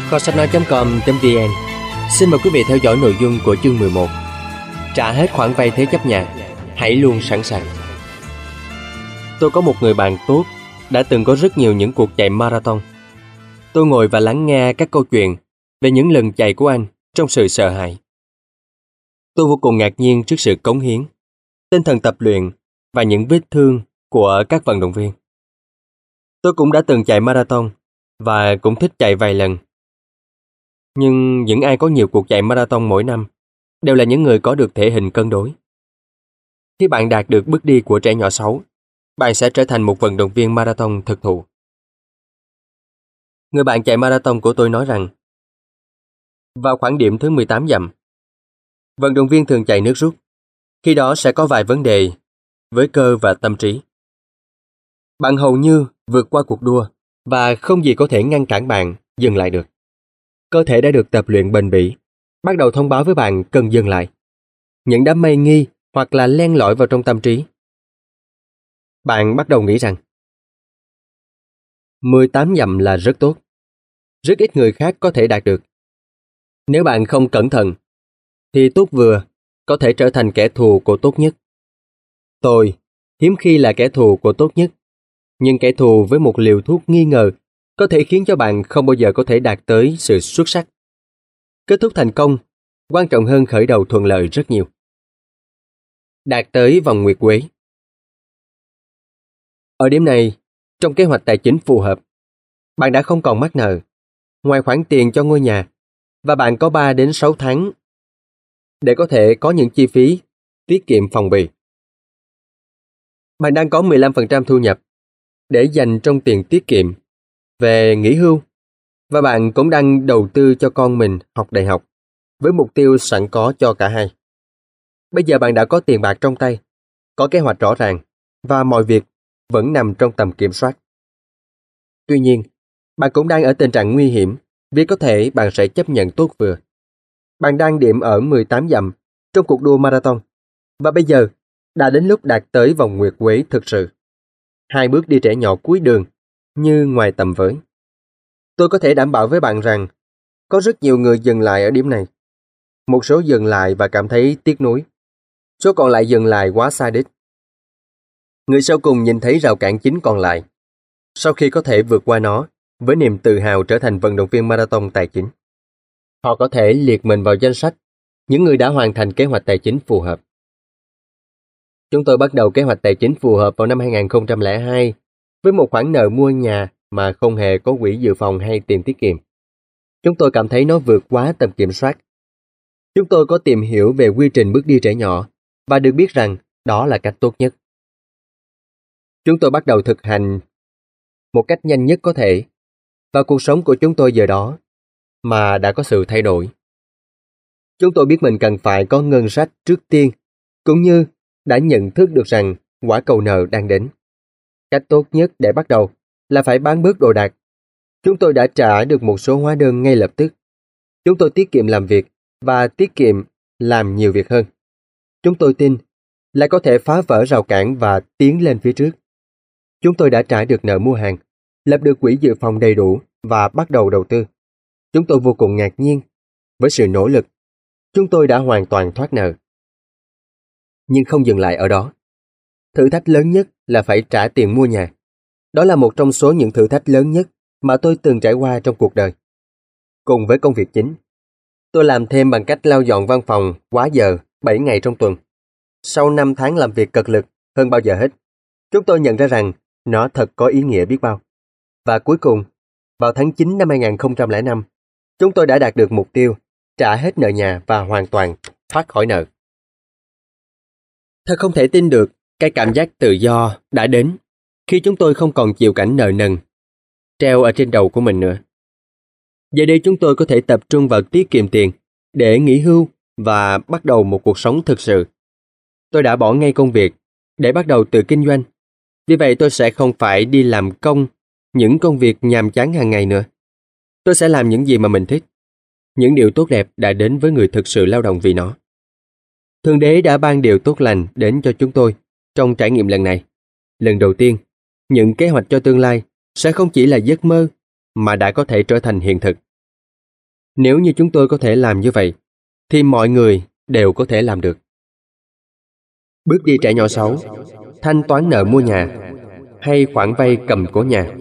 Kho sách nói.com.vn xin mời quý vị theo dõi nội dung của chương 11. Trả hết khoản vay thế chấp nhà, hãy luôn sẵn sàng. Tôi có một người bạn tốt đã từng có rất nhiều những cuộc chạy marathon. Tôi ngồi và lắng nghe các câu chuyện về những lần chạy của anh trong sự sợ hãi. Tôi vô cùng ngạc nhiên trước sự cống hiến, tinh thần tập luyện và những vết thương của các vận động viên. Tôi cũng đã từng chạy marathon và cũng thích chạy vài lần. Nhưng những ai có nhiều cuộc chạy marathon mỗi năm đều là những người có được thể hình cân đối. Khi bạn đạt được bước đi của trẻ nhỏ 6, bạn sẽ trở thành một vận động viên marathon thực thụ. Người bạn chạy marathon của tôi nói rằng, vào khoảng điểm thứ 18 dặm, vận động viên thường chạy nước rút. Khi đó sẽ có vài vấn đề với cơ và tâm trí. Bạn hầu như vượt qua cuộc đua và không gì có thể ngăn cản bạn dừng lại được. Cơ thể đã được tập luyện bền bỉ, bắt đầu thông báo với bạn cần dừng lại. Những đám mây nghi hoặc là len lỏi vào trong tâm trí. Bạn bắt đầu nghĩ rằng 18 dặm là rất tốt. Rất ít người khác có thể đạt được. Nếu bạn không cẩn thận, thì tốt vừa có thể trở thành kẻ thù của tốt nhất. Tôi hiếm khi là kẻ thù của tốt nhất, nhưng kẻ thù với một liều thuốc nghi ngờ có thể khiến cho bạn không bao giờ có thể đạt tới sự xuất sắc. Kết thúc thành công quan trọng hơn khởi đầu thuận lợi rất nhiều. Đạt tới vòng nguyệt quế. Ở điểm này, trong kế hoạch tài chính phù hợp, bạn đã không còn mắc nợ, ngoài khoản tiền cho ngôi nhà, và bạn có 3 đến 6 tháng để có thể có những chi phí tiết kiệm phòng bì. Bạn đang có 15% thu nhập để dành trong tiền tiết kiệm về nghỉ hưu, và bạn cũng đang đầu tư cho con mình học đại học với mục tiêu sẵn có cho cả hai. Bây giờ bạn đã có tiền bạc trong tay, có kế hoạch rõ ràng và mọi việc vẫn nằm trong tầm kiểm soát. Tuy nhiên, bạn cũng đang ở tình trạng nguy hiểm vì có thể bạn sẽ chấp nhận tốt vừa. Bạn đang điểm ở 18 dặm trong cuộc đua marathon và bây giờ đã đến lúc đạt tới vòng nguyệt quế thực sự. 2 bước đi trẻ nhỏ cuối đường như ngoài tầm với. Tôi có thể đảm bảo với bạn rằng có rất nhiều người dừng lại ở điểm này. Một số dừng lại và cảm thấy tiếc nuối. Số còn lại dừng lại quá xa đích. Người sau cùng nhìn thấy rào cản chính còn lại. Sau khi có thể vượt qua nó với niềm tự hào trở thành vận động viên marathon tài chính, họ có thể liệt mình vào danh sách những người đã hoàn thành kế hoạch tài chính phù hợp. Chúng tôi bắt đầu kế hoạch tài chính phù hợp vào năm 2002 với một khoản nợ mua nhà mà không hề có quỹ dự phòng hay tiền tiết kiệm. Chúng tôi cảm thấy nó vượt quá tầm kiểm soát. Chúng tôi có tìm hiểu về quy trình bước đi trẻ nhỏ và được biết rằng đó là cách tốt nhất. Chúng tôi bắt đầu thực hành một cách nhanh nhất có thể, và cuộc sống của chúng tôi giờ đó mà đã có sự thay đổi. Chúng tôi biết mình cần phải có ngân sách trước tiên, cũng như đã nhận thức được rằng quả cầu nợ đang đến. Cách tốt nhất để bắt đầu là phải bán bớt đồ đạc. Chúng tôi đã trả được một số hóa đơn ngay lập tức. Chúng tôi tiết kiệm làm việc và tiết kiệm làm nhiều việc hơn. Chúng tôi tin là có thể phá vỡ rào cản và tiến lên phía trước. Chúng tôi đã trả được nợ mua hàng, lập được quỹ dự phòng đầy đủ và bắt đầu đầu tư. Chúng tôi vô cùng ngạc nhiên. Với sự nỗ lực, chúng tôi đã hoàn toàn thoát nợ. Nhưng không dừng lại ở đó. Thử thách lớn nhất là phải trả tiền mua nhà. Đó là một trong số những thử thách lớn nhất mà tôi từng trải qua trong cuộc đời. Cùng với công việc chính, tôi làm thêm bằng cách lau dọn văn phòng quá giờ 7 ngày trong tuần. Sau 5 tháng làm việc cật lực hơn bao giờ hết, chúng tôi nhận ra rằng nó thật có ý nghĩa biết bao. Và cuối cùng, vào tháng 9 năm 2005, chúng tôi đã đạt được mục tiêu trả hết nợ nhà và hoàn toàn thoát khỏi nợ. Thật không thể tin được cái cảm giác tự do đã đến khi chúng tôi không còn chịu cảnh nợ nần treo ở trên đầu của mình nữa. Giờ đây chúng tôi có thể tập trung vào tiết kiệm tiền để nghỉ hưu và bắt đầu một cuộc sống thực sự. Tôi đã bỏ ngay công việc để bắt đầu tự kinh doanh. Vì vậy tôi sẽ không phải đi làm công những công việc nhàm chán hàng ngày nữa. Tôi sẽ làm những gì mà mình thích. Những điều tốt đẹp đã đến với người thực sự lao động vì nó. Thượng Đế đã ban điều tốt lành đến cho chúng tôi trong trải nghiệm lần này. Lần đầu tiên, những kế hoạch cho tương lai sẽ không chỉ là giấc mơ mà đã có thể trở thành hiện thực. Nếu như chúng tôi có thể làm như vậy, thì mọi người đều có thể làm được. Bước đi trẻ nhỏ 6. Thanh toán nợ mua nhà hay khoản vay cầm cố nhà.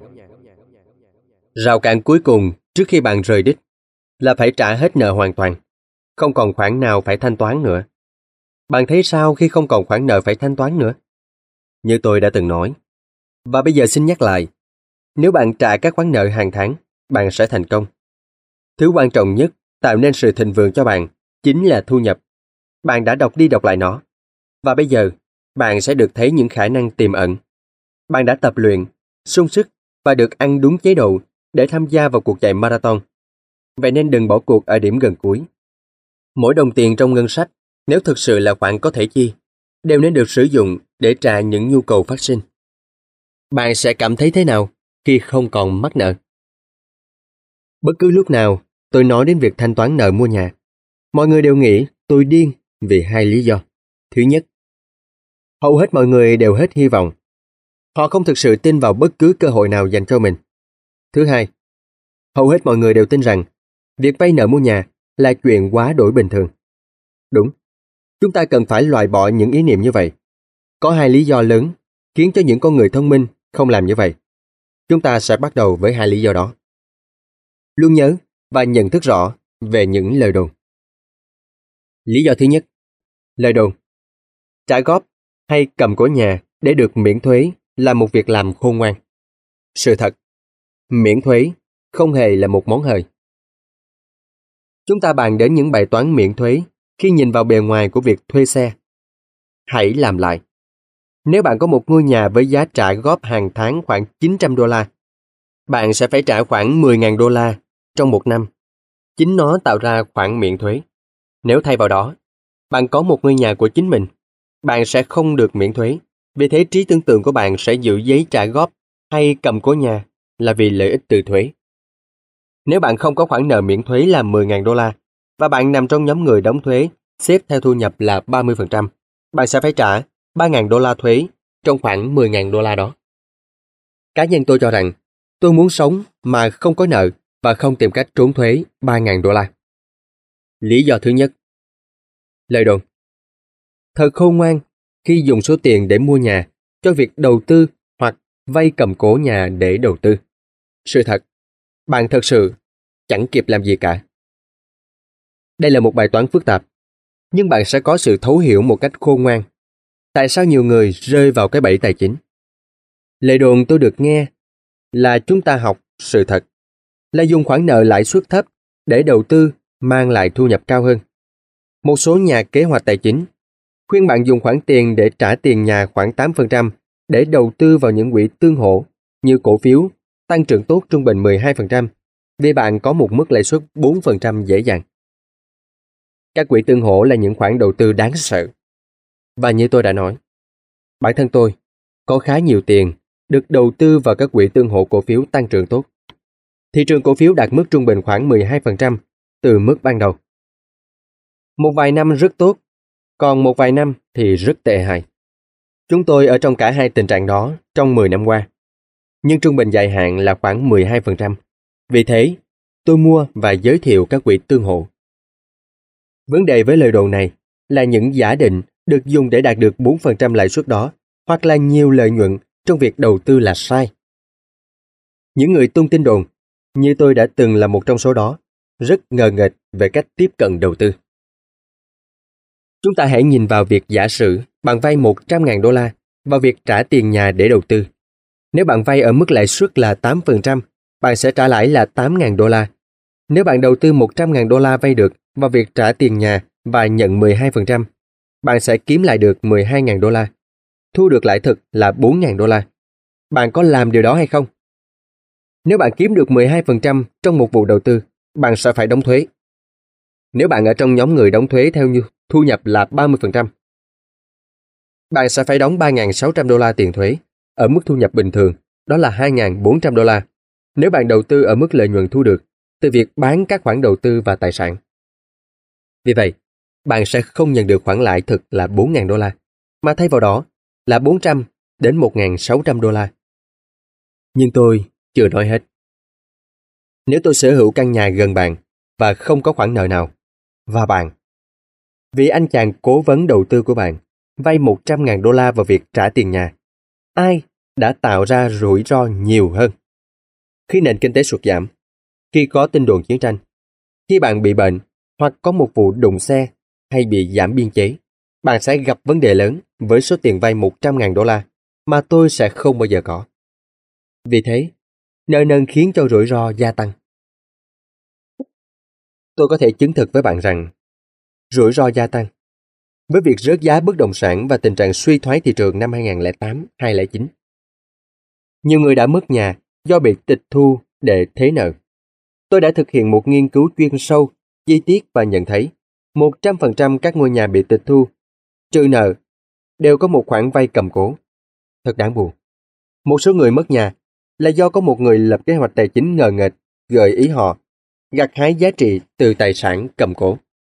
Rào cản cuối cùng trước khi bạn rời đích là phải trả hết nợ hoàn toàn. Không còn khoản nào phải thanh toán nữa. Bạn thấy sao khi không còn khoản nợ phải thanh toán nữa? Như tôi đã từng nói. Và bây giờ xin nhắc lại. Nếu bạn trả các khoản nợ hàng tháng, bạn sẽ thành công. Thứ quan trọng nhất tạo nên sự thịnh vượng cho bạn chính là thu nhập. Bạn đã đọc đi đọc lại nó. Và bây giờ, bạn sẽ được thấy những khả năng tiềm ẩn. Bạn đã tập luyện, sung sức và được ăn đúng chế độ để tham gia vào cuộc chạy marathon. Vậy nên đừng bỏ cuộc ở điểm gần cuối. Mỗi đồng tiền trong ngân sách, nếu thực sự là khoản có thể chi, đều nên được sử dụng để trả những nhu cầu phát sinh. Bạn sẽ cảm thấy thế nào khi không còn mắc nợ? Bất cứ lúc nào tôi nói đến việc thanh toán nợ mua nhà, mọi người đều nghĩ tôi điên vì hai lý do. Thứ nhất, hầu hết mọi người đều hết hy vọng. Họ không thực sự tin vào bất cứ cơ hội nào dành cho mình. Thứ hai, hầu hết mọi người đều tin rằng việc vay nợ mua nhà là chuyện quá đổi bình thường. Đúng, chúng ta cần phải loại bỏ những ý niệm như vậy. Có hai lý do lớn khiến cho những con người thông minh không làm như vậy. Chúng ta sẽ bắt đầu với hai lý do đó. Luôn nhớ và nhận thức rõ về những lời đồn. Lý do thứ nhất, lời đồn. Trả góp hay cầm cố nhà để được miễn thuế là một việc làm khôn ngoan. Sự thật, miễn thuế không hề là một món hời. Chúng ta bàn đến những bài toán miễn thuế khi nhìn vào bề ngoài của việc thuê xe. Hãy làm lại. Nếu bạn có một ngôi nhà với giá trả góp hàng tháng khoảng $900, bạn sẽ phải trả khoảng $10.000 trong một năm. Chính nó tạo ra khoản miễn thuế. Nếu thay vào đó, bạn có một ngôi nhà của chính mình, bạn sẽ không được miễn thuế. Vì thế trí tưởng tượng của bạn sẽ giữ giấy trả góp hay cầm cố nhà là vì lợi ích từ thuế. Nếu bạn không có khoản nợ miễn thuế là $10.000 và bạn nằm trong nhóm người đóng thuế xếp theo thu nhập là 30%, bạn sẽ phải trả $3.000 thuế trong khoảng $10.000 đó. Cá nhân tôi cho rằng tôi muốn sống mà không có nợ và không tìm cách trốn thuế $3.000. Lý do thứ nhất, lời đồn. Thật khôn ngoan khi dùng số tiền để mua nhà cho việc đầu tư hoặc vay cầm cố nhà để đầu tư. Sự thật, bạn thật sự chẳng kịp làm gì cả. Đây là một bài toán phức tạp, nhưng bạn sẽ có sự thấu hiểu một cách khôn ngoan. Tại sao nhiều người rơi vào cái bẫy tài chính? Lời đồn tôi được nghe là chúng ta học sự thật, là dùng khoản nợ lãi suất thấp để đầu tư mang lại thu nhập cao hơn. Một số nhà kế hoạch tài chính khuyên bạn dùng khoản tiền để trả tiền nhà khoảng 8% để đầu tư vào những quỹ tương hỗ như cổ phiếu, tăng trưởng tốt trung bình 12%, vì bạn có một mức lãi suất 4% dễ dàng. Các quỹ tương hỗ là những khoản đầu tư đáng sợ. Và như tôi đã nói, bản thân tôi có khá nhiều tiền được đầu tư vào các quỹ tương hỗ cổ phiếu tăng trưởng tốt. Thị trường cổ phiếu đạt mức trung bình khoảng 12% từ mức ban đầu. Một vài năm rất tốt, còn một vài năm thì rất tệ hại. Chúng tôi ở trong cả hai tình trạng đó trong 10 năm qua. Nhưng trung bình dài hạn là khoảng 12%. Vì thế, tôi mua và giới thiệu các quỹ tương hỗ. Vấn đề với lời đồn này là những giả định được dùng để đạt được 4% lãi suất đó hoặc là nhiều lợi nhuận trong việc đầu tư là sai. Những người tung tin đồn, như tôi đã từng là một trong số đó, rất ngờ nghệch về cách tiếp cận đầu tư. Chúng ta hãy nhìn vào việc giả sử bạn vay $100.000 vào việc trả tiền nhà để đầu tư. Nếu bạn vay ở mức lãi suất là 8%, bạn sẽ trả lãi là $8.000. Nếu bạn đầu tư $100.000 vay được vào việc trả tiền nhà và nhận 12%, bạn sẽ kiếm lại được $12.000. Thu được lãi thực là $4.000. Bạn có làm điều đó hay không? Nếu bạn kiếm được 12% trong một vụ đầu tư, bạn sẽ phải đóng thuế. Nếu bạn ở trong nhóm người đóng thuế theo như thu nhập là 30%, bạn sẽ phải đóng $3.600 tiền thuế. Ở mức thu nhập bình thường, đó là $2.400 nếu bạn đầu tư ở mức lợi nhuận thu được từ việc bán các khoản đầu tư và tài sản. Vì vậy, bạn sẽ không nhận được khoản lãi thực là $4.000, mà thay vào đó là $400 đến $1.600. Nhưng tôi chưa nói hết. Nếu tôi sở hữu căn nhà gần bạn, và không có khoản nợ nào. Và bạn, vì anh chàng cố vấn đầu tư của bạn vay $100.000 vào việc trả tiền nhà, ai đã tạo ra rủi ro nhiều hơn? Khi nền kinh tế sụt giảm, khi có tin đồn chiến tranh, khi bạn bị bệnh hoặc có một vụ đụng xe hay bị giảm biên chế, bạn sẽ gặp vấn đề lớn với số tiền vay $100.000 mà tôi sẽ không bao giờ có. Vì thế, nợ nần khiến cho rủi ro gia tăng. Tôi có thể chứng thực với bạn rằng rủi ro gia tăng với việc rớt giá bất động sản và tình trạng suy thoái thị trường năm 2008-2009. Nhiều người đã mất nhà do bị tịch thu để thế nợ. Tôi đã thực hiện một nghiên cứu chuyên sâu, chi tiết và nhận thấy 100% các ngôi nhà bị tịch thu, trừ nợ, đều có một khoản vay cầm cố. Thật đáng buồn. Một số người mất nhà là do có một người lập kế hoạch tài chính ngờ nghệch gợi ý họ gặt hái giá trị từ tài sản cầm cố.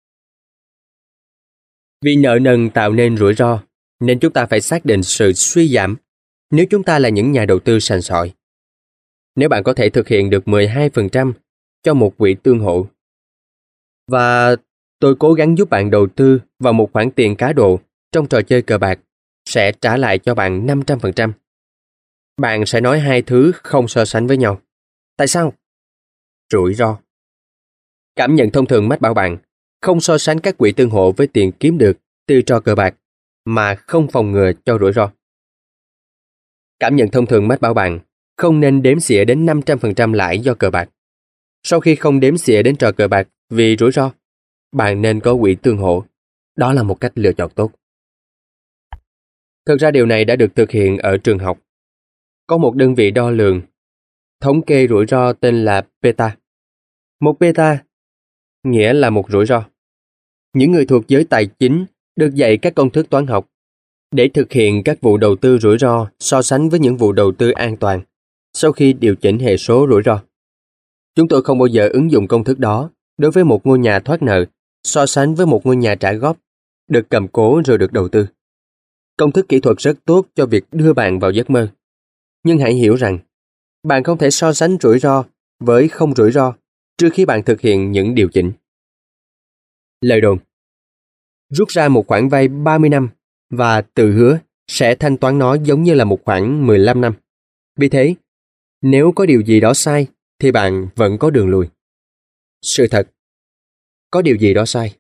Vì nợ nần tạo nên rủi ro, nên chúng ta phải xác định sự suy giảm nếu chúng ta là những nhà đầu tư sành sỏi. Nếu bạn có thể thực hiện được 12% cho một quỹ tương hỗ, và tôi cố gắng giúp bạn đầu tư vào một khoản tiền cá độ trong trò chơi cờ bạc sẽ trả lại cho bạn 500%. Bạn sẽ nói hai thứ không so sánh với nhau. Tại sao? Rủi ro. Cảm nhận thông thường mách bảo bạn không so sánh các quỹ tương hỗ với tiền kiếm được từ trò cờ bạc mà không phòng ngừa cho rủi ro. Cảm nhận thông thường mách bảo bạn không nên đếm xỉa đến 500% lãi do cờ bạc. Sau khi không đếm xỉa đến trò cờ bạc vì rủi ro, bạn nên có quỹ tương hỗ. Đó là một cách lựa chọn tốt. Thực ra điều này đã được thực hiện ở trường học. Có một đơn vị đo lường, thống kê rủi ro tên là beta. Một beta nghĩa là một rủi ro. Những người thuộc giới tài chính được dạy các công thức toán học để thực hiện các vụ đầu tư rủi ro so sánh với những vụ đầu tư an toàn sau khi điều chỉnh hệ số rủi ro. Chúng tôi không bao giờ ứng dụng công thức đó đối với một ngôi nhà thoát nợ so sánh với một ngôi nhà trả góp, được cầm cố rồi được đầu tư. Công thức kỹ thuật rất tốt cho việc đưa bạn vào giấc mơ. Nhưng hãy hiểu rằng, bạn không thể so sánh rủi ro với không rủi ro trước khi bạn thực hiện những điều chỉnh. Lời đồn: rút ra một khoản vay 30 năm và tự hứa sẽ thanh toán nó giống như là một khoản 15 năm. Vì thế, nếu có điều gì đó sai, thì bạn vẫn có đường lùi. Sự thật, có điều gì đó sai.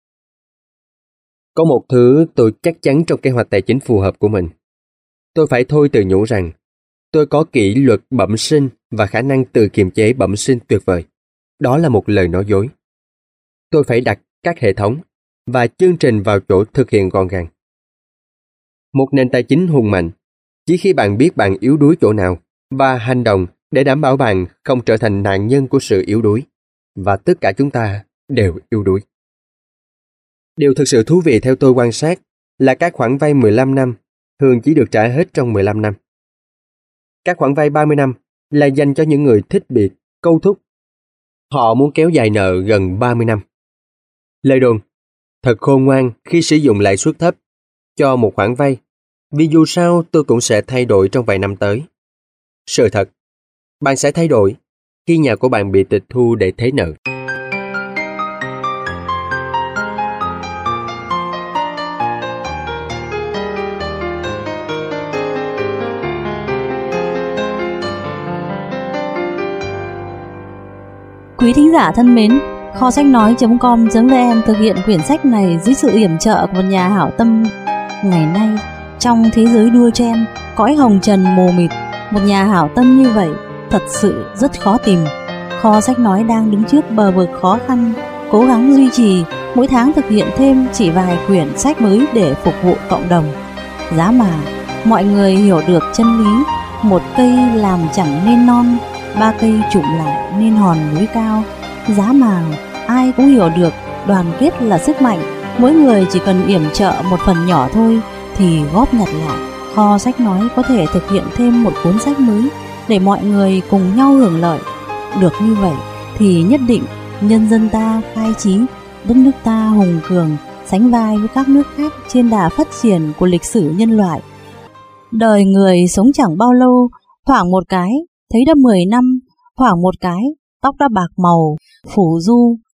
Có một thứ tôi chắc chắn trong kế hoạch tài chính phù hợp của mình. Tôi phải thôi tự nhủ rằng tôi có kỷ luật bẩm sinh và khả năng tự kiềm chế bẩm sinh tuyệt vời. Đó là một lời nói dối. Tôi phải đặt các hệ thống và chương trình vào chỗ thực hiện gọn gàng. Một nền tài chính hùng mạnh, chỉ khi bạn biết bạn yếu đuối chỗ nào và hành động để đảm bảo bạn không trở thành nạn nhân của sự yếu đuối. Và tất cả chúng ta đều yếu đuối. Điều thực sự thú vị theo tôi quan sát là các khoản vay 15 năm thường chỉ được trả hết trong 15 năm. Các khoản vay 30 năm là dành cho những người thích bị câu thúc. Họ muốn kéo dài nợ gần 30 năm. Lời đồn: thật khôn ngoan khi sử dụng lãi suất thấp cho một khoản vay, vì dù sao tôi cũng sẽ thay đổi trong vài năm tới. Sự thật, bạn sẽ thay đổi khi nhà của bạn bị tịch thu để thế nợ. Quý thính giả thân mến, kho sách nói.com.vn thực hiện quyển sách này dưới sự yểm trợ của một nhà hảo tâm. Ngày nay, trong thế giới đua chen, cõi hồng trần mù mịt, một nhà hảo tâm như vậy thật sự rất khó tìm. Kho sách nói đang đứng trước bờ vực khó khăn, cố gắng duy trì, mỗi tháng thực hiện thêm chỉ vài quyển sách mới để phục vụ cộng đồng. Giá mà mọi người hiểu được chân lý, một cây làm chẳng nên non, ba cây chụm lại nên hòn núi cao. Giá mà ai cũng hiểu được đoàn kết là sức mạnh, mỗi người chỉ cần yểm trợ một phần nhỏ thôi thì góp nhặt lại, kho sách nói có thể thực hiện thêm một cuốn sách mới để mọi người cùng nhau hưởng lợi. Được như vậy thì nhất định nhân dân ta khai trí, đất nước ta hùng cường, sánh vai với các nước khác trên đà phát triển của lịch sử nhân loại. Đời người sống chẳng bao lâu, thoảng một cái thấy đã 10 năm, thoảng một cái tóc đã bạc màu, phủ du,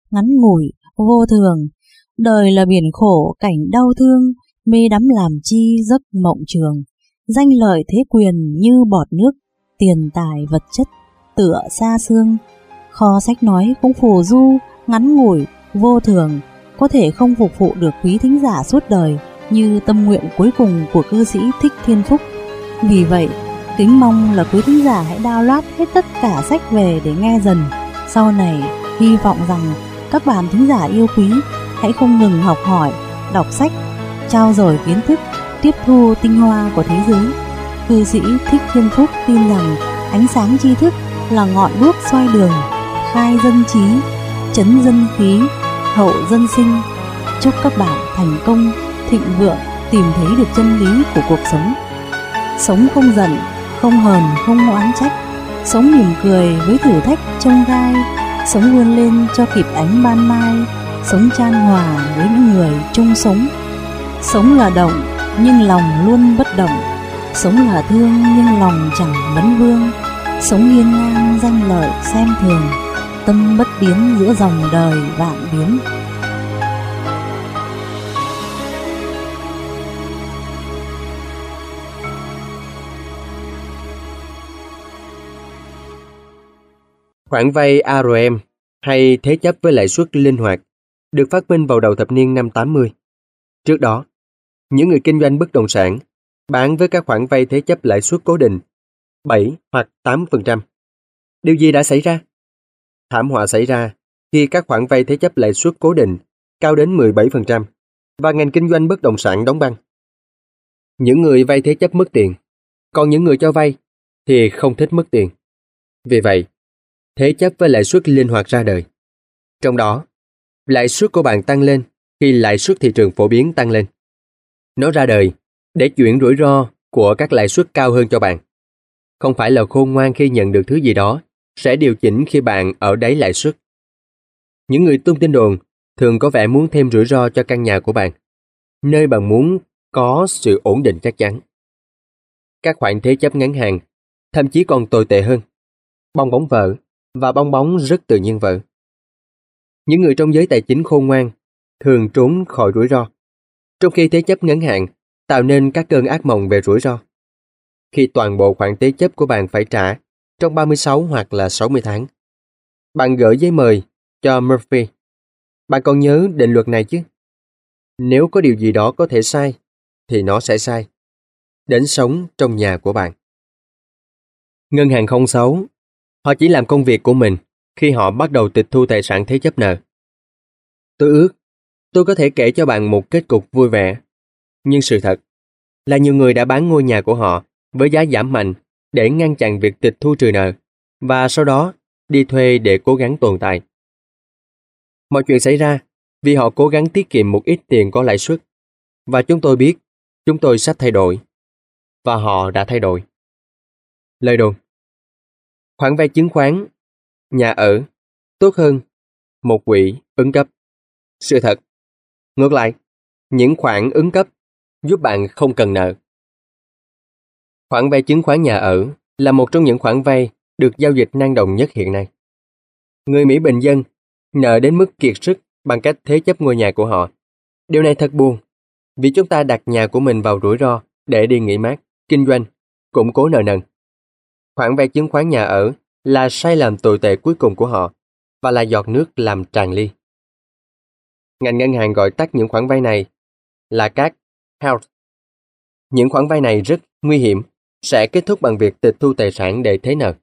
ngắn ngủi, vô thường. Đời là biển khổ, cảnh đau thương, mê đắm làm chi giấc mộng trường. Danh lợi thế quyền như bọt nước, tiền tài vật chất tựa xa xương. Kho sách nói cũng phù du, ngắn ngủi, vô thường, có thể không phục vụ được quý thính giả suốt đời như tâm nguyện cuối cùng của cư sĩ Thích Thiên Phúc. Vì vậy, kính mong là quý thính giả hãy download hết tất cả sách về để nghe dần. Sau này, hy vọng rằng các bạn thính giả yêu quý hãy không ngừng học hỏi, đọc sách, trau dồi kiến thức, tiếp thu tinh hoa của thế giới. Cư sĩ Thích Thiên Phúc tin rằng ánh sáng tri thức là ngọn đuốc soi đường, khai dân trí, trấn dân khí, hậu dân sinh. Chúc các bạn thành công, thịnh vượng, tìm thấy được chân lý của cuộc sống. Sống không giận, không hờn, không oán trách. Sống mỉm cười với thử thách chông gai. Sống vươn lên cho kịp ánh ban mai. Sống chan hòa với những người chung sống. Sống là động, nhưng lòng luôn bất động. Sống là thương, nhưng lòng chẳng vấn vương. Sống hiên ngang danh lợi xem thường. Tâm bất biến giữa dòng đời vạn biến. Khoản vay ARM hay thế chấp với lãi suất linh hoạt được phát minh vào đầu thập niên năm 80. Trước đó, những người kinh doanh bất động sản bán với các khoản vay thế chấp lãi suất cố định 7 hoặc 8%. Điều gì đã xảy ra? Thảm họa xảy ra khi các khoản vay thế chấp lãi suất cố định cao đến 17% và ngành kinh doanh bất động sản đóng băng. Những người vay thế chấp mất tiền, còn những người cho vay thì không thích mất tiền. Vì vậy, thế chấp với lãi suất linh hoạt ra đời. Trong đó, lãi suất của bạn tăng lên khi lãi suất thị trường phổ biến tăng lên. Nó ra đời để chuyển rủi ro của các lãi suất cao hơn cho bạn. Không phải là khôn ngoan khi nhận được thứ gì đó sẽ điều chỉnh khi bạn ở đáy lãi suất. Những người tung tin đồn thường có vẻ muốn thêm rủi ro cho căn nhà của bạn, nơi bạn muốn có sự ổn định chắc chắn. Các khoản thế chấp ngắn hạn thậm chí còn tồi tệ hơn. Bong bóng vỡ và bong bóng rất tự nhiên vỡ. Những người trong giới tài chính khôn ngoan thường trốn khỏi rủi ro, trong khi thế chấp ngắn hạn tạo nên các cơn ác mộng về rủi ro. Khi toàn bộ khoản thế chấp của bạn phải trả trong 36 hoặc là 60 tháng. Bạn gửi giấy mời cho Murphy. Bạn còn nhớ định luật này chứ? Nếu có điều gì đó có thể sai, thì nó sẽ sai. Đến sống trong nhà của bạn. Ngân hàng không xấu. Họ chỉ làm công việc của mình khi họ bắt đầu tịch thu tài sản thế chấp nợ. Tôi ước tôi có thể kể cho bạn một kết cục vui vẻ. Nhưng sự thật là nhiều người đã bán ngôi nhà của họ với giá giảm mạnh để ngăn chặn việc tịch thu trừ nợ và sau đó đi thuê để cố gắng tồn tại. Mọi chuyện xảy ra vì họ cố gắng tiết kiệm một ít tiền có lãi suất và chúng tôi biết chúng tôi sắp thay đổi và họ đã thay đổi. Lời đồn: khoản vay chứng khoán, nhà ở tốt hơn một quỹ ứng cấp. Sự thật: ngược lại, những khoản ứng cấp giúp bạn không cần nợ. Khoản vay chứng khoán nhà ở là một trong những khoản vay được giao dịch năng động nhất hiện nay. Người Mỹ bình dân nợ đến mức kiệt sức bằng cách thế chấp ngôi nhà của họ. Điều này thật buồn, vì chúng ta đặt nhà của mình vào rủi ro để đi nghỉ mát, kinh doanh, củng cố nợ nần. Khoản vay chứng khoán nhà ở là sai lầm tồi tệ cuối cùng của họ và là giọt nước làm tràn ly. Ngành ngân hàng gọi tắt những khoản vay này là các HELT. Những khoản vay này rất nguy hiểm, sẽ kết thúc bằng việc tịch thu tài sản để thế nợ.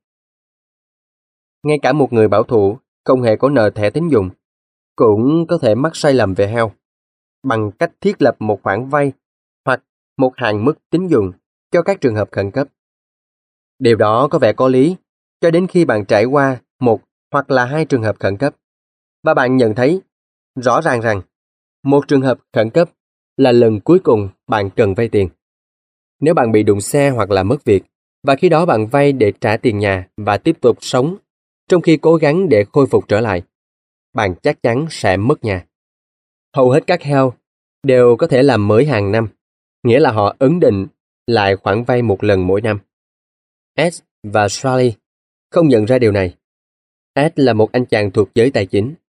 Ngay cả một người bảo thủ không hề có nợ thẻ tín dụng cũng có thể mắc sai lầm về HELT bằng cách thiết lập một khoản vay hoặc một hạn mức tín dụng cho các trường hợp khẩn cấp. Điều đó có vẻ có lý cho đến khi bạn trải qua một hoặc là hai trường hợp khẩn cấp và bạn nhận thấy rõ ràng rằng một trường hợp khẩn cấp là lần cuối cùng bạn cần vay tiền. Nếu bạn bị đụng xe hoặc là mất việc, và khi đó bạn vay để trả tiền nhà và tiếp tục sống, trong khi cố gắng để khôi phục trở lại, bạn chắc chắn sẽ mất nhà. Hầu hết các HELT đều có thể làm mới hàng năm, nghĩa là họ ấn định lại khoản vay một lần mỗi năm. Ed và Charlie không nhận ra điều này. Ed là một anh chàng thuộc giới tài chính.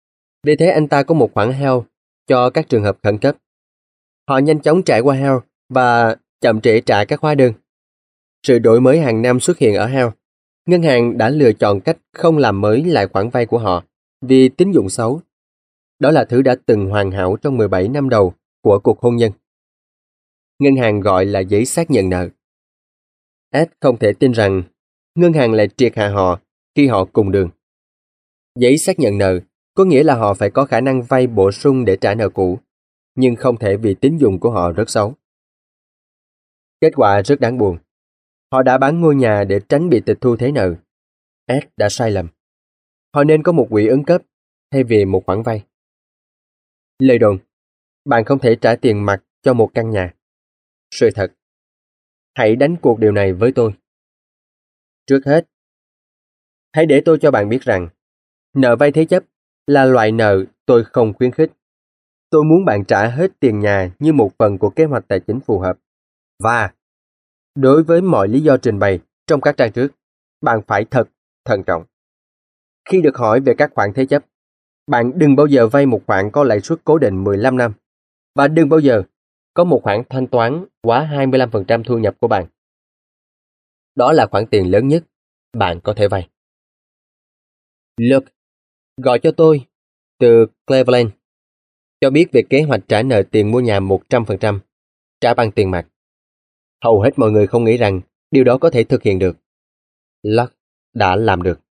Vì thế anh ta có một khoản heo cho các trường hợp khẩn cấp. Họ nhanh chóng trải qua heo và chậm trễ trả các hóa đơn. Sự đổi mới hàng năm xuất hiện ở heo. Ngân hàng đã lựa chọn cách không làm mới lại khoản vay của họ vì tín dụng xấu. Đó là thứ đã từng hoàn hảo trong 17 năm đầu của cuộc hôn nhân. Ngân hàng gọi là giấy xác nhận nợ. Ed không thể tin rằng ngân hàng lại triệt hạ họ khi họ cùng đường. Giấy xác nhận nợ có nghĩa là họ phải có khả năng vay bổ sung để trả nợ cũ, nhưng không thể vì tín dụng của họ rất xấu. Kết quả rất đáng buồn. Họ đã bán ngôi nhà để tránh bị tịch thu thuế nợ. Ed đã sai lầm. Họ nên có một quỹ ứng cấp thay vì một khoản vay. Lời đồn, bạn không thể trả tiền mặt cho một căn nhà. Sự thật. Hãy đánh cuộc điều này với tôi. Trước hết, hãy để tôi cho bạn biết rằng nợ vay thế chấp là loại nợ tôi không khuyến khích. Tôi muốn bạn trả hết tiền nhà như một phần của kế hoạch tài chính phù hợp. Và đối với mọi lý do trình bày trong các trang trước, bạn phải thật thận trọng. Khi được hỏi về các khoản thế chấp, bạn đừng bao giờ vay một khoản có lãi suất cố định 15 năm và đừng bao giờ có một khoản thanh toán quá 25% thu nhập của bạn. Đó là khoản tiền lớn nhất bạn có thể vay. Luke, gọi cho tôi từ Cleveland, cho biết về kế hoạch trả nợ tiền mua nhà 100%, trả bằng tiền mặt. Hầu hết mọi người không nghĩ rằng điều đó có thể thực hiện được. Luke đã làm được.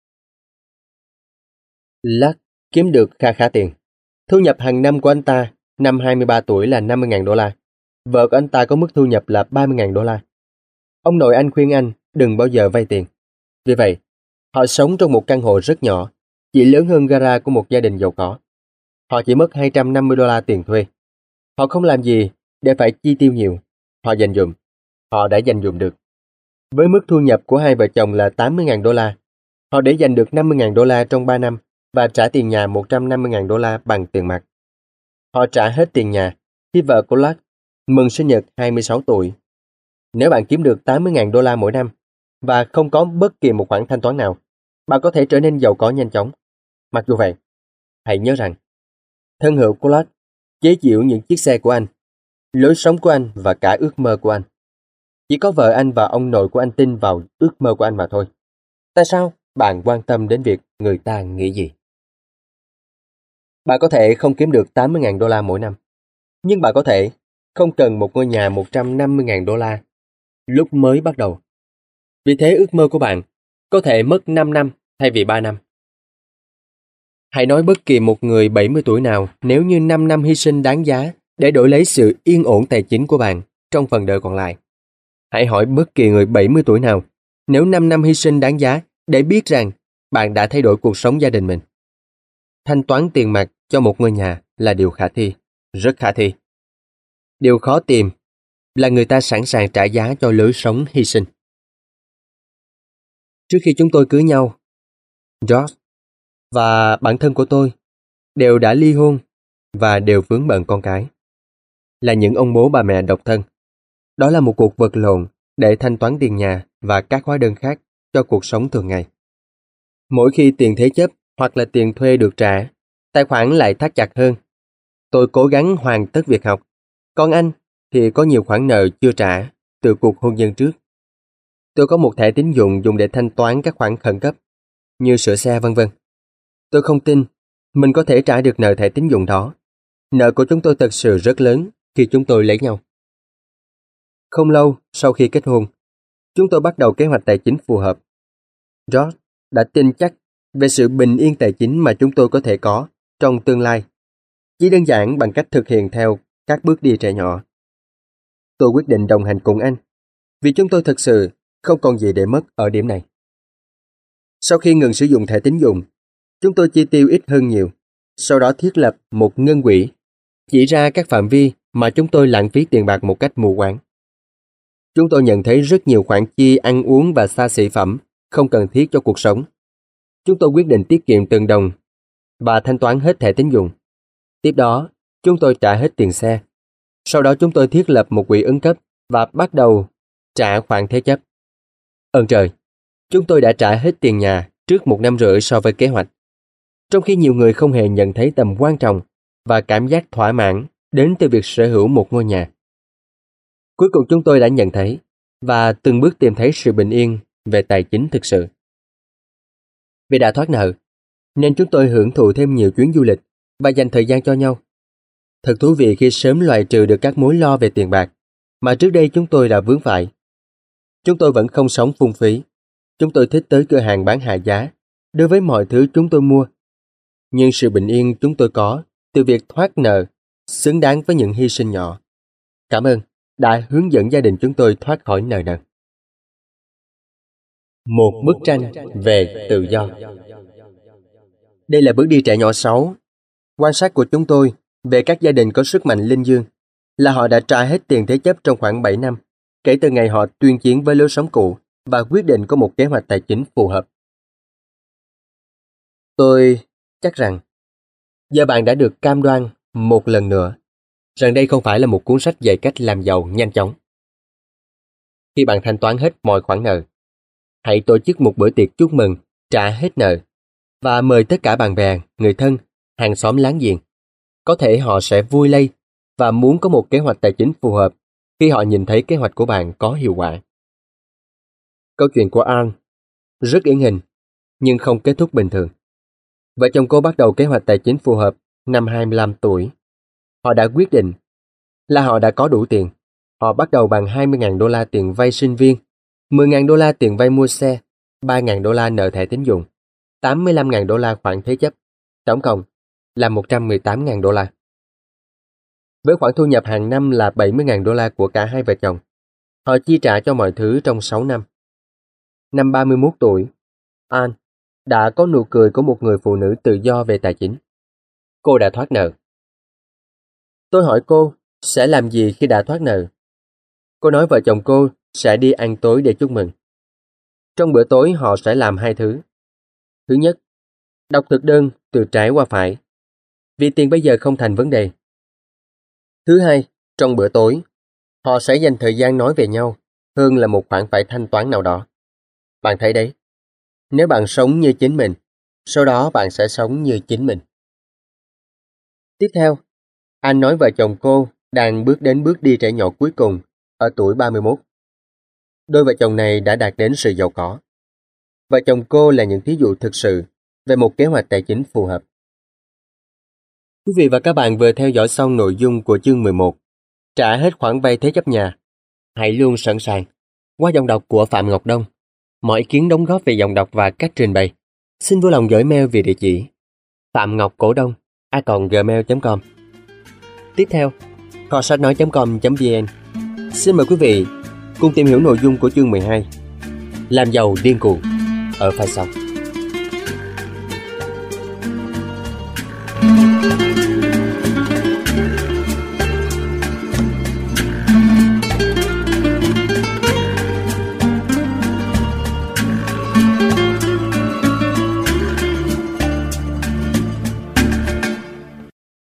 Luke kiếm được kha khá tiền. Thu nhập hàng năm của anh ta năm 23 tuổi là $50,000. Vợ của anh ta có mức thu nhập là $30,000. Ông nội anh khuyên anh đừng bao giờ vay tiền. Vì vậy, họ sống trong một căn hộ rất nhỏ, chỉ lớn hơn gara của một gia đình giàu có. Họ chỉ mất $250 tiền thuê. Họ không làm gì để phải chi tiêu nhiều. Họ dành dụm. Họ đã dành dụm được. Với mức thu nhập của hai vợ chồng là $80,000, họ để dành được $50,000 trong 3 năm và trả tiền nhà $150,000 bằng tiền mặt. Họ trả hết tiền nhà khi vợ của Luke mừng sinh nhật 26 tuổi. Nếu bạn kiếm được $80,000 mỗi năm và không có bất kỳ một khoản thanh toán nào, bạn có thể trở nên giàu có nhanh chóng. Mặc dù vậy, hãy nhớ rằng thân hữu của Luke chế giễu những chiếc xe của anh, lối sống của anh và cả ước mơ của anh. Chỉ có vợ anh và ông nội của anh tin vào ước mơ của anh mà thôi. Tại sao bạn quan tâm đến việc người ta nghĩ gì? Bạn có thể không kiếm được $80,000 mỗi năm, nhưng bạn có thể không cần một ngôi nhà $150,000 lúc mới bắt đầu. Vì thế ước mơ của bạn có thể mất 5 năm thay vì 3 năm. Hãy nói bất kỳ một người 70 tuổi nào nếu như 5 năm hy sinh đáng giá để đổi lấy sự yên ổn tài chính của bạn trong phần đời còn lại. Hãy hỏi bất kỳ người 70 tuổi nào nếu 5 năm hy sinh đáng giá để biết rằng bạn đã thay đổi cuộc sống gia đình mình. Thanh toán tiền mặt cho một ngôi nhà là điều khả thi, rất khả thi. Điều khó tìm là người ta sẵn sàng trả giá cho lối sống hy sinh. Trước khi chúng tôi cưới nhau, George và bạn thân của tôi đều đã ly hôn và đều vướng bận con cái. Là những ông bố bà mẹ độc thân. Đó là một cuộc vật lộn để thanh toán tiền nhà và các hóa đơn khác cho cuộc sống thường ngày. Mỗi khi tiền thế chấp hoặc là tiền thuê được trả, tài khoản lại thắt chặt hơn. Tôi cố gắng hoàn tất việc học, còn anh thì có nhiều khoản nợ chưa trả từ cuộc hôn nhân trước. Tôi có một thẻ tín dụng dùng để thanh toán các khoản khẩn cấp, như sửa xe vân vân. Tôi không tin mình có thể trả được nợ thẻ tín dụng đó. Nợ của chúng tôi thật sự rất lớn khi chúng tôi lấy nhau. Không lâu sau khi kết hôn, chúng tôi bắt đầu kế hoạch tài chính phù hợp. George đã tin chắc về sự bình yên tài chính mà chúng tôi có thể có trong tương lai, chỉ đơn giản bằng cách thực hiện theo các bước đi trẻ nhỏ. Tôi quyết định đồng hành cùng anh, vì chúng tôi thực sự không còn gì để mất ở điểm này. Sau khi ngừng sử dụng thẻ tín dụng, chúng tôi chi tiêu ít hơn nhiều, sau đó thiết lập một ngân quỹ, chỉ ra các phạm vi mà chúng tôi lãng phí tiền bạc một cách mù quáng. Chúng tôi nhận thấy rất nhiều khoản chi ăn uống và xa xỉ phẩm không cần thiết cho cuộc sống. Chúng tôi quyết định tiết kiệm từng đồng và thanh toán hết thẻ tín dụng. Tiếp đó, chúng tôi trả hết tiền xe. Sau đó chúng tôi thiết lập một quỹ ứng cấp và bắt đầu trả khoản thế chấp. Ơn trời, chúng tôi đã trả hết tiền nhà trước 1 năm rưỡi so với kế hoạch. Trong khi nhiều người không hề nhận thấy tầm quan trọng và cảm giác thỏa mãn đến từ việc sở hữu một ngôi nhà. Cuối cùng chúng tôi đã nhận thấy và từng bước tìm thấy sự bình yên về tài chính thực sự. Vì đã thoát nợ, nên chúng tôi hưởng thụ thêm nhiều chuyến du lịch và dành thời gian cho nhau. Thật thú vị khi sớm loại trừ được các mối lo về tiền bạc mà trước đây chúng tôi đã vướng phải. Chúng tôi vẫn không sống phung phí. Chúng tôi thích tới cửa hàng bán hạ giá đối với mọi thứ chúng tôi mua. Nhưng sự bình yên chúng tôi có từ việc thoát nợ xứng đáng với những hy sinh nhỏ. Cảm ơn đã hướng dẫn gia đình chúng tôi thoát khỏi nợ nần. Một bức tranh về tự do. Đây là bước đi trẻ nhỏ 6. Quan sát của chúng tôi về các gia đình có sức mạnh linh dương là họ đã trả hết tiền thế chấp trong khoảng 7 năm kể từ ngày họ tuyên chiến với lối sống cũ và quyết định có một kế hoạch tài chính phù hợp. Tôi chắc rằng giờ bạn đã được cam đoan một lần nữa rằng đây không phải là một cuốn sách dạy cách làm giàu nhanh chóng. Khi bạn thanh toán hết mọi khoản nợ, hãy tổ chức một bữa tiệc chúc mừng trả hết nợ và mời tất cả bạn bè, người thân, hàng xóm láng giềng. Có thể họ sẽ vui lây và muốn có một kế hoạch tài chính phù hợp khi họ nhìn thấy kế hoạch của bạn có hiệu quả. Câu chuyện của Anne rất điển hình nhưng không kết thúc bình thường. Vợ chồng cô bắt đầu kế hoạch tài chính phù hợp năm 25 tuổi. Họ đã quyết định là họ đã có đủ tiền. Họ bắt đầu bằng $20,000 tiền vay sinh viên, $10,000 tiền vay mua xe, $3,000 nợ thẻ tín dụng, $85,000 khoản thế chấp, tổng cộng là $118,000. Với khoản thu nhập hàng năm là $70,000 của cả hai vợ chồng, họ chi trả cho mọi thứ trong 6 năm. Năm 31 tuổi, Anne đã có nụ cười của một người phụ nữ tự do về tài chính. Cô đã thoát nợ. Tôi hỏi cô sẽ làm gì khi đã thoát nợ. Cô nói vợ chồng cô sẽ đi ăn tối để chúc mừng. Trong bữa tối họ sẽ làm hai thứ. Thứ nhất, đọc thực đơn từ trái qua phải, vì tiền bây giờ không thành vấn đề. Thứ hai, trong bữa tối, họ sẽ dành thời gian nói về nhau hơn là một khoản phải thanh toán nào đó. Bạn thấy đấy, nếu bạn sống như chính mình, sau đó bạn sẽ sống như chính mình. Tiếp theo, anh nói vợ chồng cô đang bước đến bước đi trẻ nhỏ cuối cùng ở tuổi 31. Đôi vợ chồng này đã đạt đến sự giàu có. Vợ chồng cô là những thí dụ thực sự về một kế hoạch tài chính phù hợp. Quý vị và các bạn vừa theo dõi xong nội dung của chương 11, trả hết khoản vay thế chấp nhà. Hãy luôn sẵn sàng. Qua giọng đọc của Phạm Ngọc Đông. Mọi ý kiến đóng góp về giọng đọc và cách trình bày, xin vui lòng gửi mail về địa chỉ phạm-ngọc-cổ-đông@gmail.com. Tiếp theo, kho sách nói.com.vn xin mời quý vị cùng tìm hiểu nội dung của chương 12, làm giàu điên cuồng, ở phần sau.